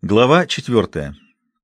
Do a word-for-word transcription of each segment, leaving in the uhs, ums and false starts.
Глава четвертая.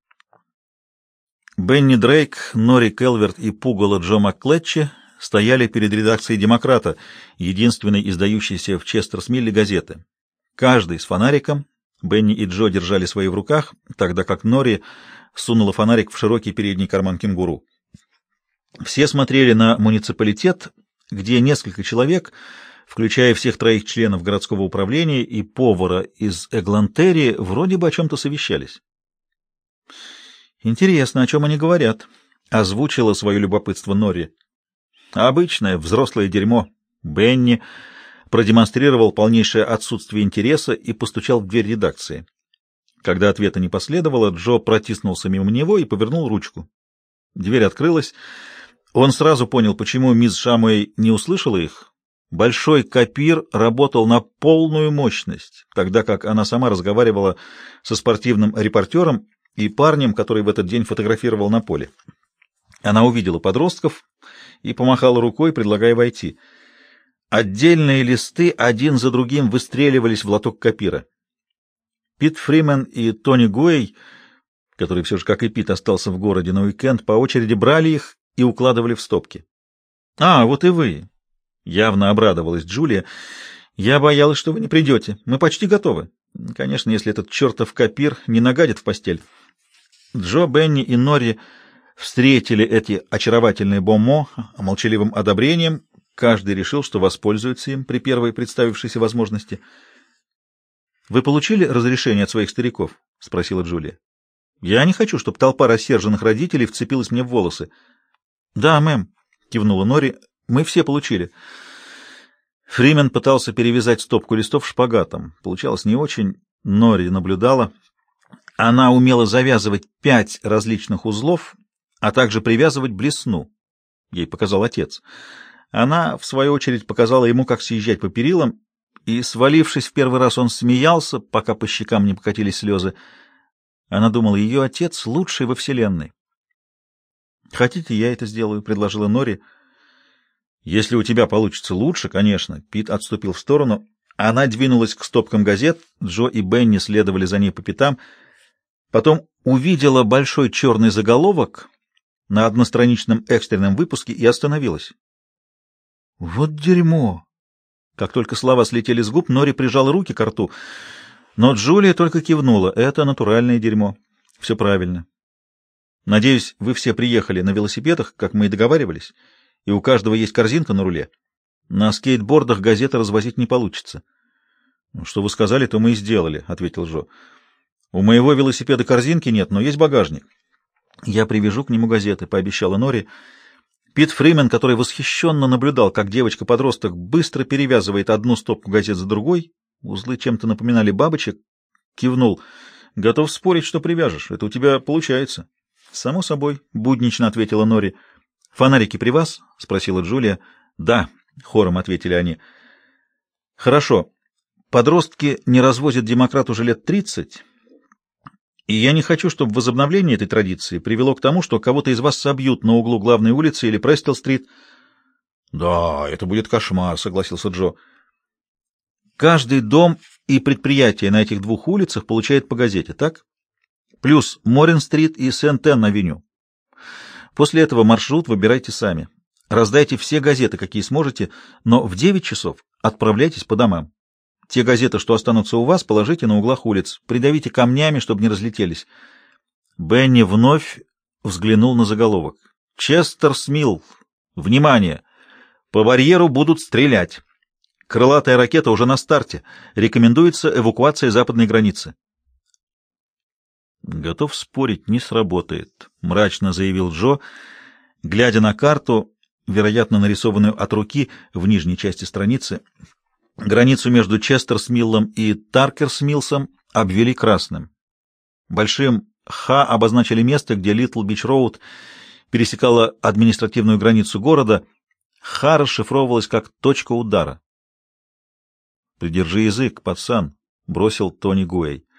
Бенни Дрейк, Нори Келверт и пугало Джо МакКлетчи стояли перед редакцией «Демократа», единственной издающейся в Честерсмилле газеты. Каждый с фонариком. Бенни и Джо держали свои в руках, тогда как Нори сунула фонарик в широкий передний карман кенгуру. Все смотрели на муниципалитет, где несколько человек, включая всех троих членов городского управления и повара из Эглантерии, вроде бы о чем-то совещались. «Интересно, о чем они говорят?» — озвучила свое любопытство Нори. «Обычное взрослое дерьмо». Бенни продемонстрировал полнейшее отсутствие интереса и постучал в дверь редакции. Когда ответа не последовало, Джо протиснулся мимо него и повернул ручку. Дверь открылась. Он сразу понял, почему мисс Шамуэй не услышала их. Большой копир работал на полную мощность, тогда как она сама разговаривала со спортивным репортером и парнем, который в этот день фотографировал на поле. Она увидела подростков и помахала рукой, предлагая войти. Отдельные листы один за другим выстреливались в лоток копира. Пит Фримен и Тони Гуэй, который все же, как и Пит, остался в городе на уикенд, по очереди брали их и укладывали в стопки. «А, вот и вы!» — явно обрадовалась Джулия. «Я боялась, что вы не придете. Мы почти готовы. Конечно, если этот чертов копир не нагадит в постель». Джо, Бенни и Нори встретили эти очаровательные боммо молчаливым одобрением. Каждый решил, что воспользуется им при первой представившейся возможности. «Вы получили разрешение от своих стариков?» — спросила Джулия. «Я не хочу, чтобы толпа рассерженных родителей вцепилась мне в волосы». «Да, мэм», — кивнула Нори, — «мы все получили». Фримен пытался перевязать стопку листов шпагатом. Получалось не очень. Нори наблюдала. Она умела завязывать пять различных узлов, а также привязывать блесну. Ей показал отец. Она, в свою очередь, показала ему, как съезжать по перилам, и, свалившись в первый раз, он смеялся, пока по щекам не покатились слезы. Она думала, ее отец лучший во вселенной. «Хотите, я это сделаю?» — предложила Нори. «Если у тебя получится лучше, конечно». Пит отступил в сторону. Она двинулась к стопкам газет. Джо и Бенни следовали за ней по пятам. Потом увидела большой черный заголовок на одностраничном экстренном выпуске и остановилась. «Вот дерьмо!» Как только слова слетели с губ, Нори прижала руки к рту. Но Джулия только кивнула. «Это натуральное дерьмо. Все правильно. Надеюсь, вы все приехали на велосипедах, как мы и договаривались, и у каждого есть корзинка на руле. На скейтбордах газеты развозить не получится». «Ну, что вы сказали, то мы и сделали», — ответил Джо. «У моего велосипеда корзинки нет, но есть багажник». «Я привяжу к нему газеты», — пообещала Нори. Пит Фримен, который восхищенно наблюдал, как девочка-подросток быстро перевязывает одну стопку газет за другой, узлы чем-то напоминали бабочек, кивнул. «Готов спорить, что привяжешь. Это у тебя получается». «Само собой», — буднично ответила Нори. «Фонарики при вас?» — спросила Джулия. «Да», — хором ответили они. «Хорошо. Подростки не развозят демократ уже лет тридцать, и я не хочу, чтобы возобновление этой традиции привело к тому, что кого-то из вас собьют на углу главной улицы или Престил-стрит». «Да, это будет кошмар», — согласился Джо. «Каждый дом и предприятие на этих двух улицах получает по газете, так? Плюс Морин-стрит и Сент-Энн-авеню. После этого маршрут выбирайте сами. Раздайте все газеты, какие сможете, но в девять часов отправляйтесь по домам. Те газеты, что останутся у вас, положите на углах улиц. Придавите камнями, чтобы не разлетелись». Бенни вновь взглянул на заголовок. «Честерсмилл. Внимание! По барьеру будут стрелять. Крылатая ракета уже на старте. Рекомендуется эвакуация западной границы». «Готов спорить, не сработает», — мрачно заявил Джо, глядя на карту, вероятно, нарисованную от руки в нижней части страницы. Границу между Честерсмиллом и Таркерсмиллсом обвели красным. Большим «Х» обозначили место, где Литл-Бич-Роуд пересекала административную границу города. «Х» расшифровывалась как «точка удара». «Придержи язык, пацан», — бросил Тони Гуэй.